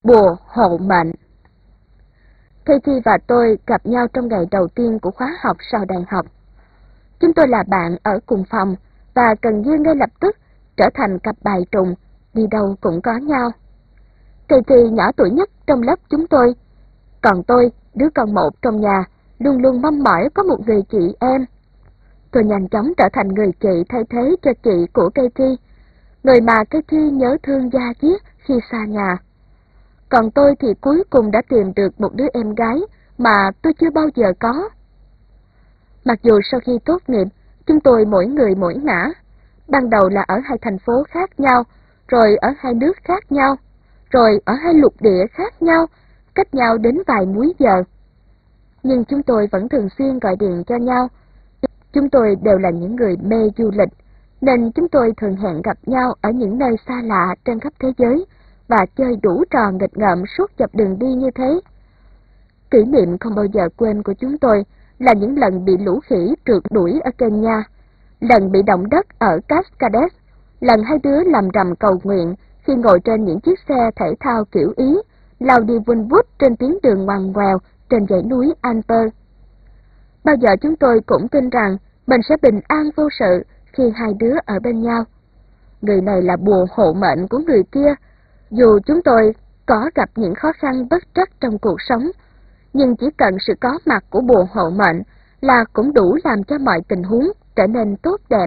Bùa hộ mệnh. Katie và tôi gặp nhau trong ngày đầu tiên của khóa học sau đại học. Chúng tôi là bạn ở cùng phòng và gần như ngay lập tức trở thành cặp bài trùng, đi đâu cũng có nhau. Katie nhỏ tuổi nhất trong lớp chúng tôi, còn tôi, đứa con một trong nhà, luôn luôn mong mỏi có một người chị em. Tôi nhanh chóng trở thành người chị thay thế cho chị của Katie, người mà Katie nhớ thương da diết khi xa nhà. Còn tôi thì cuối cùng đã tìm được một đứa em gái mà tôi chưa bao giờ có. Mặc dù sau khi tốt nghiệp, chúng tôi mỗi người mỗi ngả. Ban đầu là ở hai thành phố khác nhau, rồi ở hai nước khác nhau, rồi ở hai lục địa khác nhau, cách nhau đến vài múi giờ. Nhưng chúng tôi vẫn thường xuyên gọi điện cho nhau. Chúng tôi đều là những người mê du lịch, nên chúng tôi thường hẹn gặp nhau ở những nơi xa lạ trên khắp thế giới và chơi đủ trò nghịch ngợm suốt dọc đường đi như thế. Kỷ niệm không bao giờ quên của chúng tôi là những lần bị lũ khỉ trượt đuổi ở Kenya, lần bị động đất ở Cascades, lần hai đứa làm rằm cầu nguyện khi ngồi trên những chiếc xe thể thao kiểu Ý, lao đi vun vút trên tuyến đường ngoằn ngoèo trên dãy núi Alper. Bao giờ chúng tôi cũng tin rằng mình sẽ bình an vô sự khi hai đứa ở bên nhau. Người này là bùa hộ mệnh của người kia. Dù chúng tôi có gặp những khó khăn bất trắc trong cuộc sống, nhưng chỉ cần sự có mặt của bùa hộ mệnh là cũng đủ làm cho mọi tình huống trở nên tốt đẹp.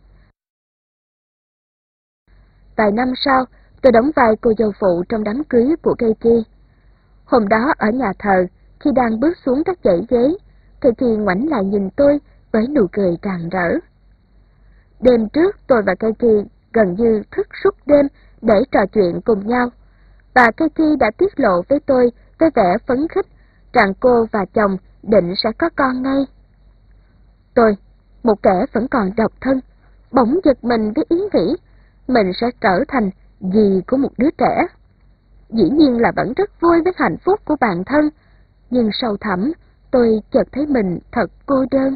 Vài năm sau, tôi đóng vai cô dâu phụ trong đám cưới của Katie. Hôm đó ở nhà thờ, khi đang bước xuống các dãy ghế, Katie ngoảnh lại nhìn tôi với nụ cười rạng rỡ. Đêm trước, tôi và Katie gần như thức suốt đêm để trò chuyện cùng nhau, và Katie đã tiết lộ với tôi với vẻ phấn khích rằng cô và chồng định sẽ có con ngay. Tôi, một kẻ vẫn còn độc thân, bỗng giật mình với ý nghĩ mình sẽ trở thành dì của một đứa trẻ. Dĩ nhiên là vẫn rất vui với hạnh phúc của bản thân, nhưng sâu thẳm tôi chợt thấy mình thật cô đơn.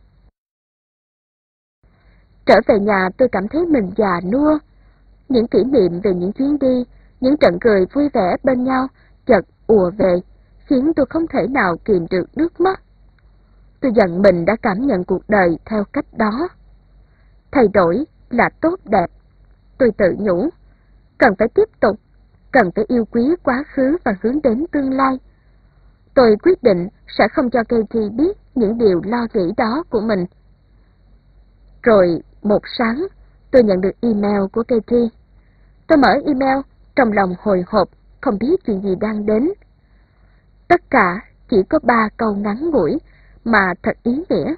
Trở về nhà tôi cảm thấy mình già nua. Những kỷ niệm về những chuyến đi, những trận cười vui vẻ bên nhau chợt ùa về, khiến tôi không thể nào kìm được nước mắt. Tôi giận mình đã cảm nhận cuộc đời theo cách đó. Thay đổi là tốt đẹp. Tôi tự nhủ, cần phải tiếp tục, cần phải yêu quý quá khứ và hướng đến tương lai. Tôi quyết định sẽ không cho Katie biết những điều lo nghĩ đó của mình. Rồi một sáng, tôi nhận được email của Katie. Tôi mở email, trong lòng hồi hộp, không biết chuyện gì đang đến. Tất cả chỉ có 3 câu ngắn ngủi mà thật ý nghĩa.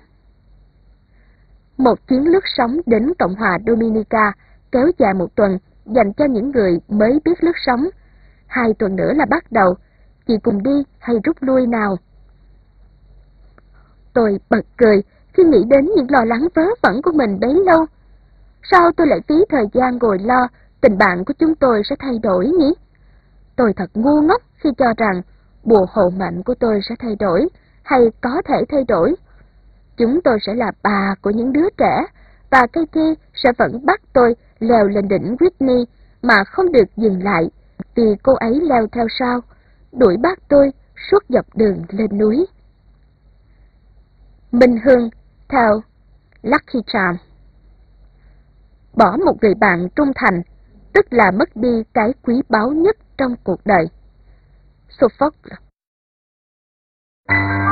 Một chuyến lướt sóng đến Cộng hòa Dominica kéo dài 1 tuần dành cho những người mới biết lướt sóng. 2 tuần nữa là bắt đầu, chị cùng đi hay rút lui nào? Tôi bật cười khi nghĩ đến những lo lắng vớ vẩn của mình bấy lâu. Sao tôi lại phí thời gian ngồi lo tình bạn của chúng tôi sẽ thay đổi nhỉ? Tôi thật ngu ngốc khi cho rằng bùa hộ mệnh của tôi sẽ thay đổi, hay có thể thay đổi. Chúng tôi sẽ là bà của những đứa trẻ, và Katie sẽ vẫn bắt tôi leo lên đỉnh Whitney mà không được dừng lại, vì cô ấy leo theo sau, đuổi bắt tôi suốt dọc đường lên núi. Minh Hương theo Lucky Charm. Bỏ một người bạn trung thành, tức là mất đi cái quý báu nhất trong cuộc đời. Sophocles.